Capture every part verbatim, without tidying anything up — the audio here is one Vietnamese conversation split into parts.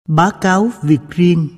Báo cáo việc riêng.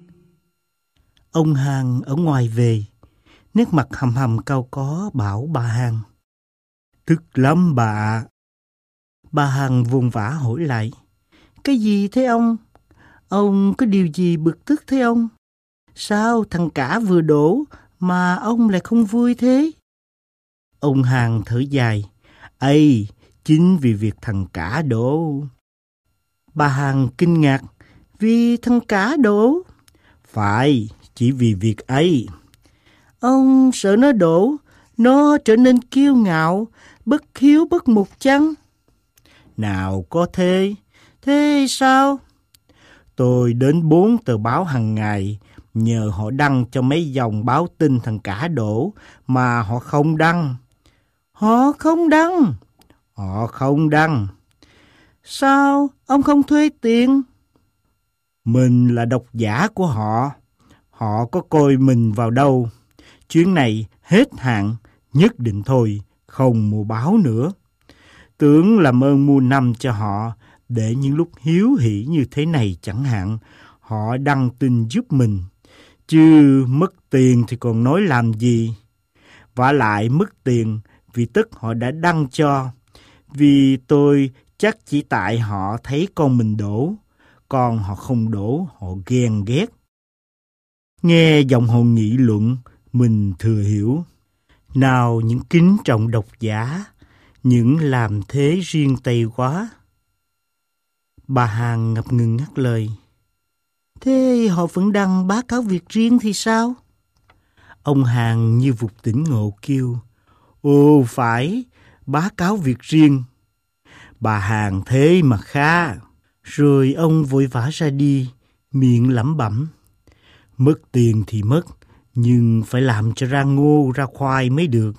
Ông Hàn ở ngoài về, nét mặt hầm hầm cau có bảo bà Hàn: "Tức lắm bà ạ." Bà Hàn vùng vã hỏi lại: "Cái gì thế ông? Ông có điều gì bực tức thế ông? Sao thằng cả vừa đổ mà ông lại không vui thế?" Ông Hàn thở dài: "Ây, chính vì việc thằng cả đổ." Bà Hàn kinh ngạc: "Vì thằng cả đổ?" "Phải, chỉ vì việc ấy." "Ông sợ nó đổ, nó trở nên kiêu ngạo, bất hiếu bất mục chăng?" "Nào có thế." "Thế sao?" "Tôi đến bốn tờ báo hàng ngày, nhờ họ đăng cho mấy dòng báo tin thằng cả đổ, mà họ không đăng." "Họ không đăng?" "Họ không đăng." "Sao ông không thuê tiền?" "Mình là độc giả của họ, họ có coi mình vào đâu. Chuyến này hết hạn, nhất định thôi, không mua báo nữa. Tưởng làm ơn mua năm cho họ, để những lúc hiếu hỉ như thế này chẳng hạn, họ đăng tin giúp mình. Chứ mất tiền thì còn nói làm gì. Vả lại mất tiền vì tất họ đã đăng cho. Vì tôi chắc chỉ tại họ thấy con mình đổ, còn họ không đổ, họ ghen ghét." Nghe giọng họ nghị luận, mình thừa hiểu. Nào những kính trọng độc giả, những làm thế riêng tay quá. Bà Hàn ngập ngừng ngắt lời: "Thế họ vẫn đăng báo cáo việc riêng thì sao?" Ông Hàn như vụt tỉnh ngộ kêu: "Ồ phải, báo cáo việc riêng." Bà Hàn thế mà khá. Rồi ông vội vã ra đi, miệng lẩm bẩm: "Mất tiền thì mất, nhưng phải làm cho ra ngô ra khoai mới được."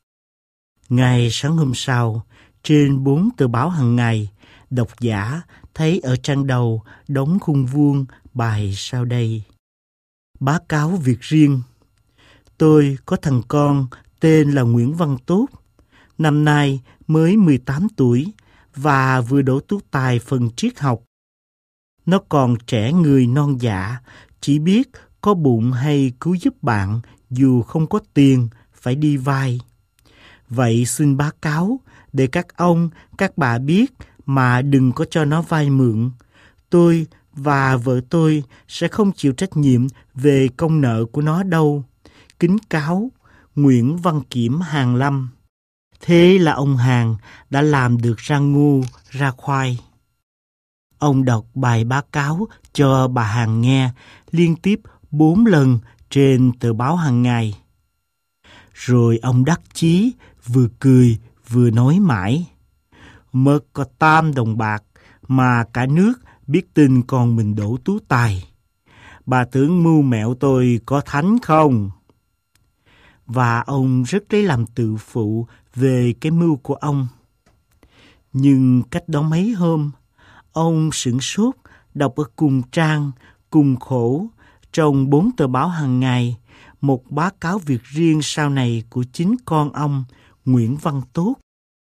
Ngày sáng hôm sau, trên bốn tờ báo hàng ngày, độc giả thấy ở trang đầu đóng khung vuông bài sau đây: "Báo cáo việc riêng. Tôi có thằng con tên là Nguyễn Văn Tốt, năm nay mới mười tám tuổi và vừa đỗ tú tài phần triết học. Nó còn trẻ người non dạ, chỉ biết có bụng hay cứu giúp bạn dù không có tiền phải đi vay. Vậy xin báo cáo để các ông, các bà biết mà đừng có cho nó vay mượn. Tôi và vợ tôi sẽ không chịu trách nhiệm về công nợ của nó đâu. Kính cáo, Nguyễn Văn Kiểm, Hàn Lâm." Thế là ông Hàn đã làm được ra ngu, ra khoai. Ông đọc bài báo cáo cho bà Hàn nghe liên tiếp bốn lần trên tờ báo hàng ngày. Rồi ông đắc chí, vừa cười vừa nói mãi: "Mất có tam đồng bạc mà cả nước biết tin con mình đỗ tú tài. Bà tưởng mưu mẹo tôi có thánh không?" Và ông rất lấy làm tự phụ về cái mưu của ông. Nhưng cách đó mấy hôm, ông sửng sốt đọc ở cùng trang, cùng khổ, trong bốn tờ báo hàng ngày, một báo cáo việc riêng sau này của chính con ông, Nguyễn Văn Tốt.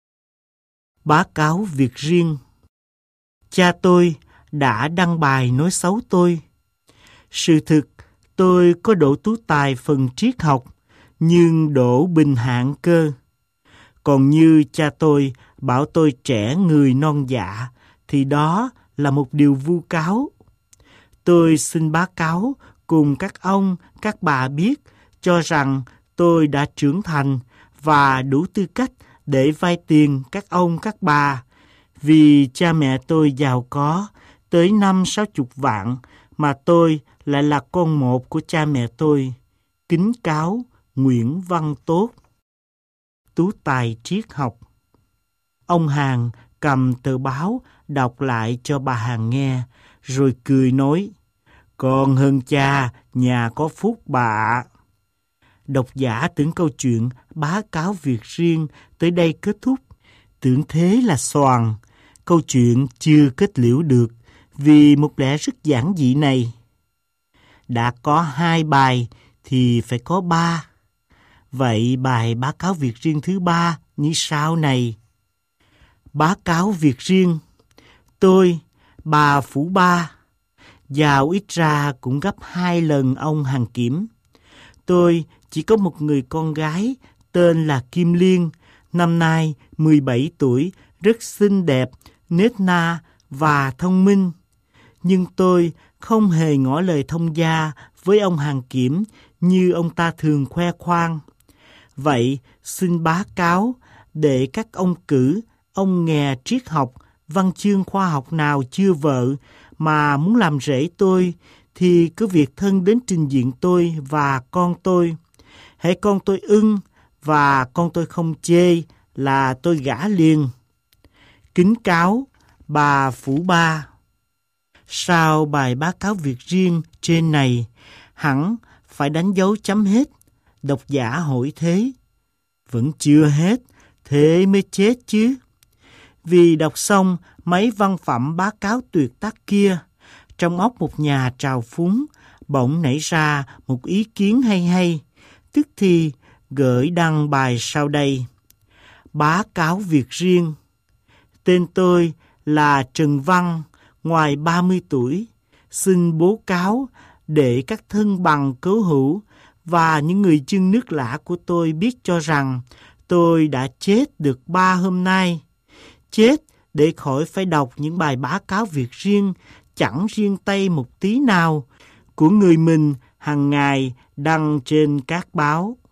Báo cáo việc riêng. Cha tôi đã đăng bài nói xấu tôi. Sự thực, tôi có đỗ tú tài phần triết học, nhưng đỗ bình hạng cơ. Còn như cha tôi bảo tôi trẻ người non dạ, thì đó là một điều vu cáo. Tôi xin báo cáo cùng các ông, các bà biết cho rằng tôi đã trưởng thành và đủ tư cách để vay tiền các ông, các bà. Vì cha mẹ tôi giàu có tới năm sáu chục vạn, mà tôi lại là con một của cha mẹ tôi. Kính cáo, Nguyễn Văn Tốt. Tú tài triết học. Ông Hàn cầm tờ báo đọc lại cho bà Hàn nghe, rồi cười nói: "Còn hơn cha, nhà có phúc bà ạ." Độc giả tưởng câu chuyện báo cáo việc riêng tới đây kết thúc. Tưởng thế là xoàng. Câu chuyện chưa kết liễu được vì một lẽ rất giản dị này: đã có hai bài thì phải có ba. Vậy bài báo cáo việc riêng thứ ba như sau này: báo cáo việc riêng. Tôi, bà Phủ Ba, giàu ít ra cũng gấp hai lần ông Hàn Kiểm. Tôi chỉ có một người con gái tên là Kim Liên, năm nay mười bảy tuổi, rất xinh đẹp, nết na và thông minh. Nhưng tôi không hề ngỏ lời thông gia với ông Hàn Kiểm như ông ta thường khoe khoang. Vậy xin bá cáo để các ông cử, ông nghè triết học, văn chương khoa học nào chưa vợ mà muốn làm rể tôi thì cứ việc thân đến trình diện tôi và con tôi. Hễ con tôi ưng và con tôi không chê là tôi gả liền. Kính cáo bà Phủ Ba. Sau bài báo cáo việc riêng trên này, hẳn phải đánh dấu chấm hết. Độc giả hỏi thế. Vẫn chưa hết, thế mới chết chứ. Vì đọc xong mấy văn phẩm báo cáo tuyệt tác kia, trong óc một nhà trào phúng bỗng nảy ra một ý kiến hay hay, tức thì gửi đăng bài sau đây. Báo cáo việc riêng. Tên tôi là Trần Văn, ngoài ba mươi tuổi, xin bố cáo để các thân bằng cứu hữu và những người chân nước lạ của tôi biết cho rằng tôi đã chết được ba hôm nay. Chết để khỏi phải đọc những bài báo cáo việc riêng chẳng riêng tay một tí nào của người mình hàng ngày đăng trên các báo.